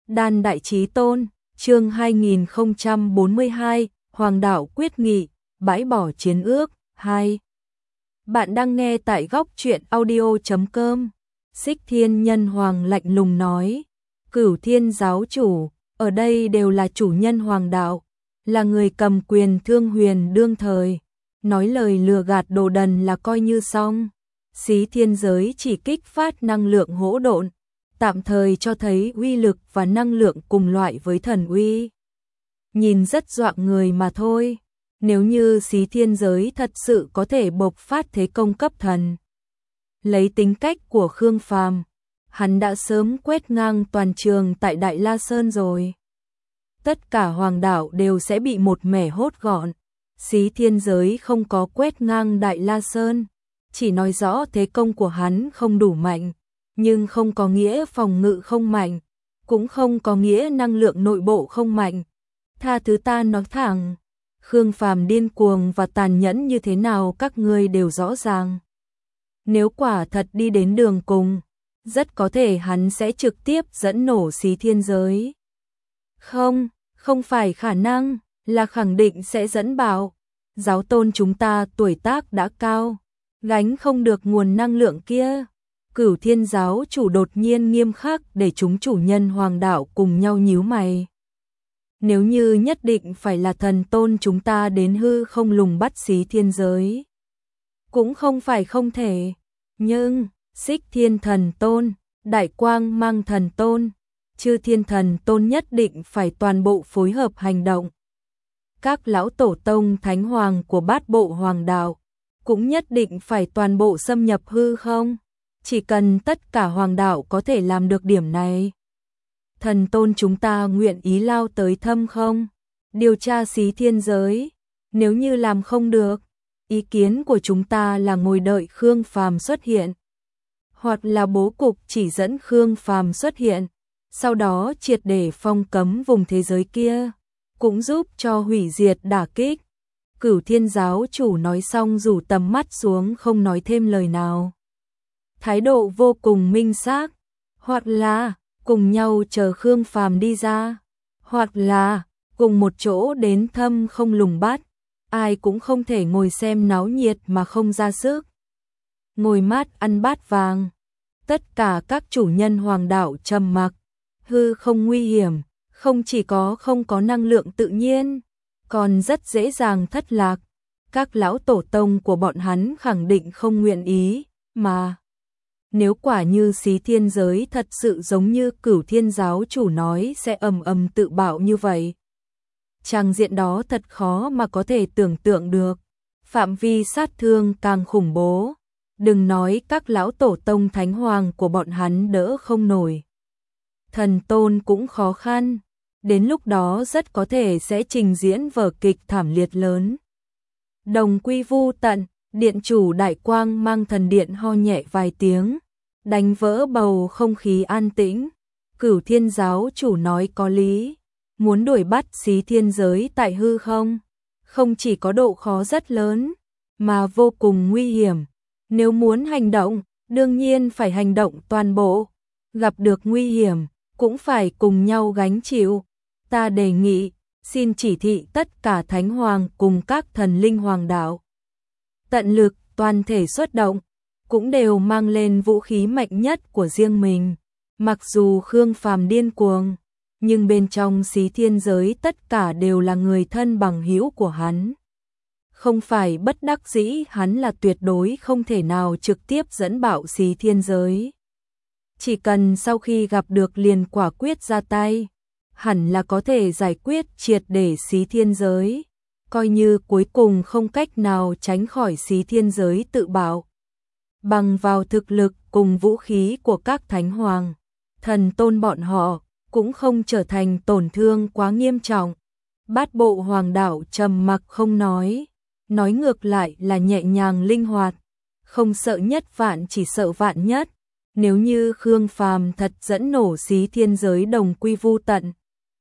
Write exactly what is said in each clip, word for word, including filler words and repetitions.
Đan Đại Chí Tôn, chương hai nghìn không trăm bốn mươi hai, Hoàng đạo quyết nghị, bãi bỏ chiến ước, hai. Bạn đang nghe tại góc truyện audio chấm com. Xích Thiên Nhân Hoàng lạnh lùng nói, Cửu Thiên giáo chủ, ở đây đều là chủ nhân hoàng đạo, là người cầm quyền thương huyền đương thời, nói lời lừa gạt đồ đần là coi như xong. Xí thiên giới chỉ kích phát năng lượng hỗn độn, tạm thời cho thấy uy lực và năng lượng cùng loại với thần uy. Nhìn rất dọa người mà thôi, nếu như xí thiên giới thật sự có thể bộc phát thế công cấp thần. Lấy tính cách của Khương Phàm, hắn đã sớm quét ngang toàn trường tại Đại La Sơn rồi. Tất cả hoàng đạo đều sẽ bị một mẻ hốt gọn. Xí thiên giới không có quét ngang Đại La Sơn, chỉ nói rõ thế công của hắn không đủ mạnh, nhưng không có nghĩa phòng ngự không mạnh, cũng không có nghĩa năng lượng nội bộ không mạnh. Tha thứ ta nói thẳng, Khương Phàm điên cuồng và tàn nhẫn như thế nào các ngươi đều rõ ràng. Nếu quả thật đi đến đường cùng, rất có thể hắn sẽ trực tiếp dẫn nổ xí thiên giới. Không, không phải khả năng, là khẳng định sẽ dẫn bạo. Giáo tôn chúng ta tuổi tác đã cao, gánh không được nguồn năng lượng kia. Cửu Thiên giáo chủ đột nhiên nghiêm khắc để chúng chủ nhân hoàng đạo cùng nhau nhíu mày. Nếu như nhất định phải là thần tôn chúng ta đến hư không lùng bắt xí thiên giới, cũng không phải không thể. Nhưng, Xích Thiên thần tôn, Đại Quang Mang thần tôn, Chư Thiên thần tôn nhất định phải toàn bộ phối hợp hành động. Các lão tổ tông thánh hoàng của bát bộ hoàng đạo cũng nhất định phải toàn bộ xâm nhập hư không. Chỉ cần tất cả hoàng đạo có thể làm được điểm này, thần tôn chúng ta nguyện ý lao tới thâm không, điều tra xí thiên giới. Nếu như làm không được, ý kiến của chúng ta là ngồi đợi Khương Phàm xuất hiện, hoặc là bố cục chỉ dẫn Khương Phàm xuất hiện, sau đó triệt để phong cấm vùng thế giới kia, cũng giúp cho hủy diệt đả kích. Cửu Thiên giáo chủ nói xong rủ tầm mắt xuống không nói thêm lời nào. Thái độ vô cùng minh xác, hoặc là cùng nhau chờ Khương Phàm đi ra, hoặc là cùng một chỗ đến thâm không lùng bắt. Ai cũng không thể ngồi xem náo nhiệt mà không ra sức. Ngồi mát ăn bát vàng. Tất cả các chủ nhân hoàng đạo trầm mặc. Hư không nguy hiểm, không chỉ có không có năng lượng tự nhiên, còn rất dễ dàng thất lạc. Các lão tổ tông của bọn hắn khẳng định không nguyện ý, mà nếu quả như xí thiên giới thật sự giống như Cửu Thiên giáo chủ nói sẽ ầm ầm tự bạo như vậy, tràng diện đó thật khó mà có thể tưởng tượng được. Phạm vi sát thương càng khủng bố, đừng nói các lão tổ tông thánh hoàng của bọn hắn đỡ không nổi, thần tôn cũng khó khăn. Đến lúc đó rất có thể sẽ trình diễn vở kịch thảm liệt lớn. Đồng quy vu tận, điện chủ Đại Quang Mang thần điện ho nhẹ vài tiếng, đánh vỡ bầu không khí an tĩnh. Cửu Thiên giáo chủ nói có lý, muốn đuổi bắt xí thiên giới tại hư không, không chỉ có độ khó rất lớn, mà vô cùng nguy hiểm. Nếu muốn hành động, đương nhiên phải hành động toàn bộ, gặp được nguy hiểm, cũng phải cùng nhau gánh chịu. Ta đề nghị, xin chỉ thị tất cả thánh hoàng cùng các thần linh hoàng đạo, tận lực toàn thể xuất động, cũng đều mang lên vũ khí mạnh nhất của riêng mình. Mặc dù Khương Phàm điên cuồng, nhưng bên trong xí thiên giới tất cả đều là người thân bằng hữu của hắn. Không phải bất đắc dĩ, hắn là tuyệt đối không thể nào trực tiếp dẫn bạo xí thiên giới. Chỉ cần sau khi gặp được liền quả quyết ra tay, hẳn là có thể giải quyết triệt để xí thiên giới, coi như cuối cùng không cách nào tránh khỏi xí thiên giới tự bạo. Bằng vào thực lực cùng vũ khí của các thánh hoàng, thần tôn bọn họ cũng không trở thành tổn thương quá nghiêm trọng. Bát bộ hoàng đạo trầm mặc không nói, nói ngược lại là nhẹ nhàng linh hoạt, không sợ nhất vạn chỉ sợ vạn nhất. Nếu như Khương Phàm thật dẫn nổ xí thiên giới đồng quy vu tận,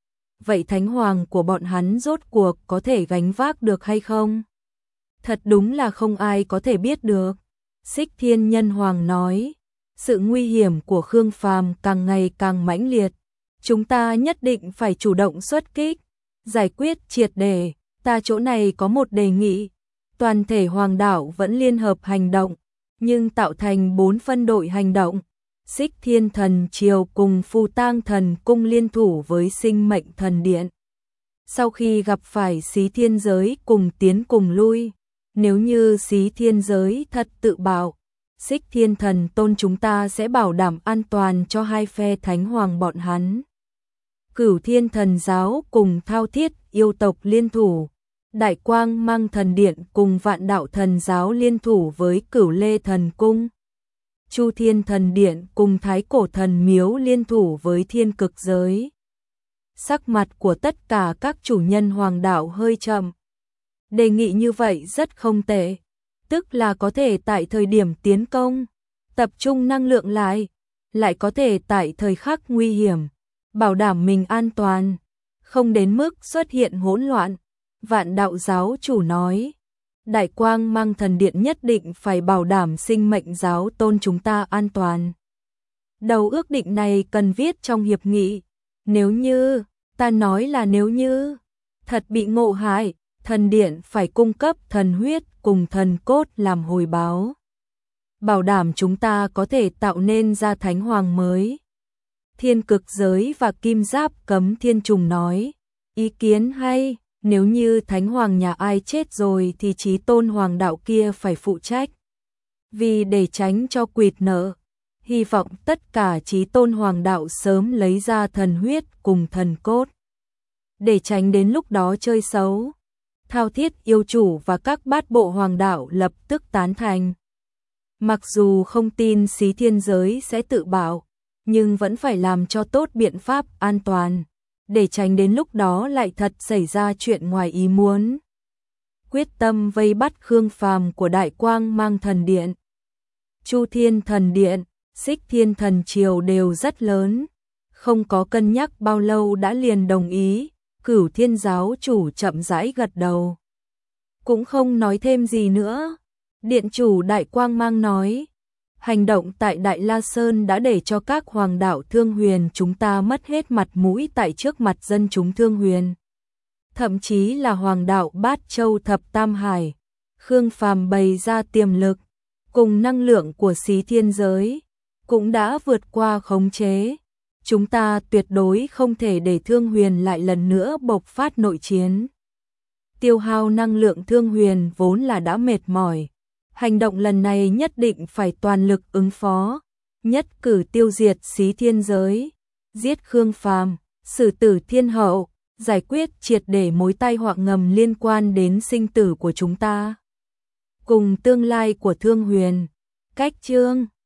vậy thánh hoàng của bọn hắn rốt cuộc có thể gánh vác được hay không? Thật đúng là không ai có thể biết được. Xích Thiên Nhân Hoàng nói, sự nguy hiểm của Khương Phàm càng ngày càng mãnh liệt, chúng ta nhất định phải chủ động xuất kích, giải quyết triệt để. Ta chỗ này có một đề nghị, toàn thể hoàng đạo vẫn liên hợp hành động, nhưng tạo thành bốn phân đội hành động. Xích Thiên Thần Triều cùng Phù Tang Thần Cung liên thủ với Sinh Mệnh Thần Điện. Sau khi gặp phải Xí Thiên Giới cùng tiến cùng lui, nếu như Xí Thiên Giới thật tự bạo, Xích Thiên Thần Tôn chúng ta sẽ bảo đảm an toàn cho hai phe thánh hoàng bọn hắn. Cửu Thiên Thần Giáo cùng Thao Thiết yêu tộc liên thủ, Đại Quang Mang Thần Điện cùng Vạn Đạo Thần Giáo liên thủ với Cửu Lê Thần Cung. Chu Thiên Thần Điện cùng Thái Cổ Thần Miếu liên thủ với Thiên Cực Giới. Sắc mặt của tất cả các chủ nhân hoàng đạo hơi chậm. Đề nghị như vậy rất không tệ, tức là có thể tại thời điểm tiến công, tập trung năng lượng lại, lại có thể tại thời khắc nguy hiểm, bảo đảm mình an toàn, không đến mức xuất hiện hỗn loạn. Vạn Đạo Giáo chủ nói, Đại Quang Mang Thần Điện nhất định phải bảo đảm Sinh Mệnh Giáo Tôn chúng ta an toàn. Đầu ước định này cần viết trong hiệp nghị, nếu như, ta nói là nếu như, thật bị ngộ hại, thần điện phải cung cấp thần huyết cùng thần cốt làm hồi báo. Bảo đảm chúng ta có thể tạo nên ra thánh hoàng mới. Thiên Cực Giới và Kim Giáp Cấm Thiên Trùng nói, ý kiến hay, nếu như thánh hoàng nhà ai chết rồi thì chí tôn hoàng đạo kia phải phụ trách. Vì để tránh cho quỵt nợ, hy vọng tất cả chí tôn hoàng đạo sớm lấy ra thần huyết cùng thần cốt. Để tránh đến lúc đó chơi xấu. Thao Thiết yêu chủ và các bát bộ hoàng đạo lập tức tán thành. Mặc dù không tin Xí Thiên Giới sẽ tự bảo, nhưng vẫn phải làm cho tốt biện pháp an toàn, để tránh đến lúc đó lại thật xảy ra chuyện ngoài ý muốn. Quyết tâm vây bắt Khương Phàm của Đại Quang Mang Thần Điện. Chu Thiên Thần Điện, Xích Thiên Thần Triều đều rất lớn, không có cân nhắc bao lâu đã liền đồng ý. Cửu Thiên Giáo chủ chậm rãi gật đầu, cũng không nói thêm gì nữa. Điện chủ Đại Quang Mang nói, hành động tại Đại La Sơn đã để cho các hoàng đạo Thương Huyền chúng ta mất hết mặt mũi tại trước mặt dân chúng Thương Huyền. Thậm chí là hoàng đạo Bát Châu Thập Tam Hải, Khương Phàm bày ra tiềm lực, cùng năng lượng của Xí Thiên Giới, cũng đã vượt qua khống chế. Chúng ta tuyệt đối không thể để Thương Huyền lại lần nữa bộc phát nội chiến. Tiêu hao năng lượng Thương Huyền vốn là đã mệt mỏi. Hành động lần này nhất định phải toàn lực ứng phó, nhất cử tiêu diệt Xí Thiên Giới, giết Khương Phàm, xử tử Thiên Hậu, giải quyết triệt để mối tai họa ngầm liên quan đến sinh tử của chúng ta, cùng tương lai của Thương Huyền. Cách chương